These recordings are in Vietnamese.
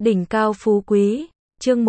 Đỉnh cao phú quý, chương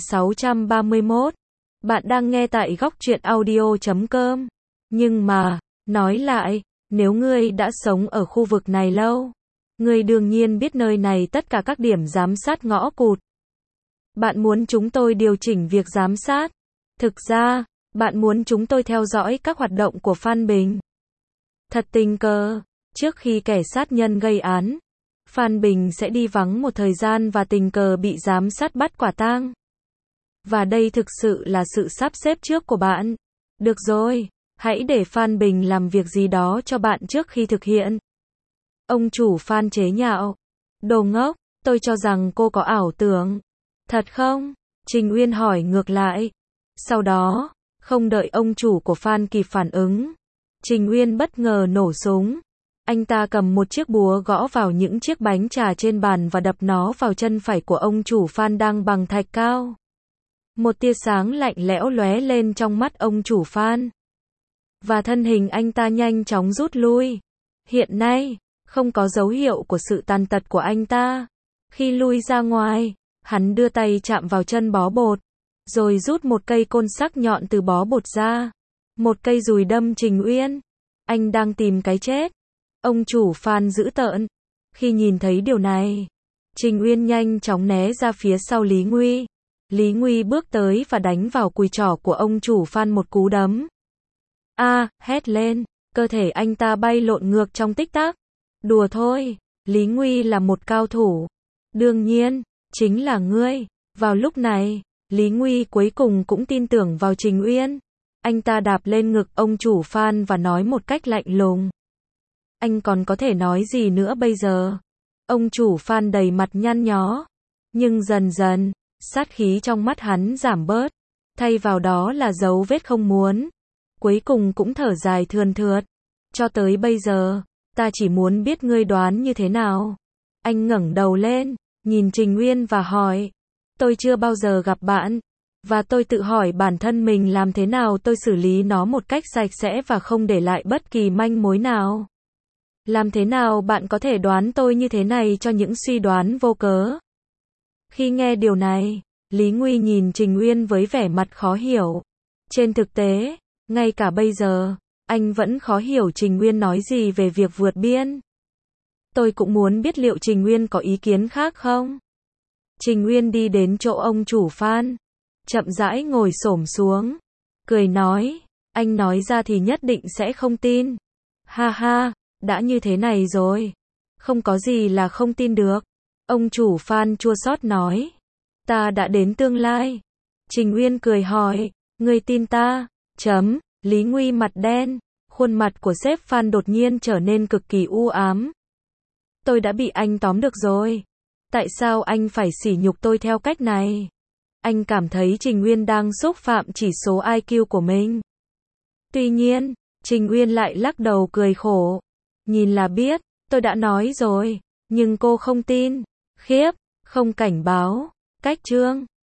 1631. Bạn đang nghe tại góc truyện audio.com. Nhưng mà, nói lại, nếu ngươi đã sống ở khu vực này lâu, ngươi đương nhiên biết nơi này tất cả các điểm giám sát ngõ cụt. Bạn muốn chúng tôi điều chỉnh việc giám sát. Thực ra, bạn muốn chúng tôi theo dõi các hoạt động của Phan Bình. Thật tình cờ, trước khi kẻ sát nhân gây án, Phan Bình sẽ đi vắng một thời gian và tình cờ bị giám sát bắt quả tang. Và đây thực sự là sự sắp xếp trước của bạn. Được rồi, hãy để Phan Bình làm việc gì đó cho bạn trước khi thực hiện. Ông chủ Phan chế nhạo. Đồ ngốc, tôi cho rằng cô có ảo tưởng. Thật không? Trình Uyên hỏi ngược lại. Sau đó, không đợi ông chủ của Phan kịp phản ứng, Trình Uyên bất ngờ nổ súng. Anh ta cầm một chiếc búa gõ vào những chiếc bánh trà trên bàn và đập nó vào chân phải của ông chủ Phan đang bằng thạch cao. Một tia sáng lạnh lẽo lóe lên trong mắt ông chủ Phan. Và thân hình anh ta nhanh chóng rút lui. Hiện nay, không có dấu hiệu của sự tàn tật của anh ta. Khi lui ra ngoài, hắn đưa tay chạm vào chân bó bột, rồi rút một cây côn sắc nhọn từ bó bột ra. Một cây dùi đâm Trình Uyên. Anh đang tìm cái chết. Ông chủ Phan dữ tợn. Khi nhìn thấy điều này, Trình Uyên nhanh chóng né ra phía sau Lý Nguy. Lý Nguy bước tới và đánh vào cùi trỏ của ông chủ Phan một cú đấm. Hét lên, cơ thể anh ta bay lộn ngược trong tích tắc. Đùa thôi, Lý Nguy là một cao thủ. Đương nhiên, chính là ngươi. Vào lúc này, Lý Nguy cuối cùng cũng tin tưởng vào Trình Uyên. Anh ta đạp lên ngực ông chủ Phan và nói một cách lạnh lùng. Anh còn có thể nói gì nữa bây giờ? Ông chủ Phan đầy mặt nhăn nhó. Nhưng dần dần, sát khí trong mắt hắn giảm bớt. Thay vào đó là dấu vết không muốn. Cuối cùng cũng thở dài thườn thượt. Cho tới bây giờ, ta chỉ muốn biết ngươi đoán như thế nào. Anh ngẩng đầu lên, nhìn Trình Uyên và hỏi. Tôi chưa bao giờ gặp bạn. Và tôi tự hỏi bản thân mình làm thế nào tôi xử lý nó một cách sạch sẽ và không để lại bất kỳ manh mối nào. Làm thế nào bạn có thể đoán tôi như thế này cho những suy đoán vô cớ? Khi nghe điều này, Lý Nguy nhìn Trình Uyên với vẻ mặt khó hiểu. Trên thực tế, ngay cả bây giờ, anh vẫn khó hiểu Trình Uyên nói gì về việc vượt biên. Tôi cũng muốn biết liệu Trình Uyên có ý kiến khác không? Trình Uyên đi đến chỗ ông chủ Phan, chậm rãi ngồi xổm xuống, cười nói, anh nói ra thì nhất định sẽ không tin. Ha ha, đã như thế này rồi, không có gì là không tin được. Ông chủ Phan chua xót nói, ta đã đến tương lai. Trình Uyên cười hỏi, ngươi tin ta? Lý Nguy mặt đen, khuôn mặt của sếp Phan đột nhiên trở nên cực kỳ u ám. Tôi đã bị anh tóm được rồi. Tại sao anh phải sỉ nhục tôi theo cách này? Anh cảm thấy Trình Uyên đang xúc phạm chỉ số IQ của mình. Tuy nhiên, Trình Uyên lại lắc đầu cười khổ. Nhìn là biết, tôi đã nói rồi, nhưng cô không tin. Khiếp, không cảnh báo. Cách chương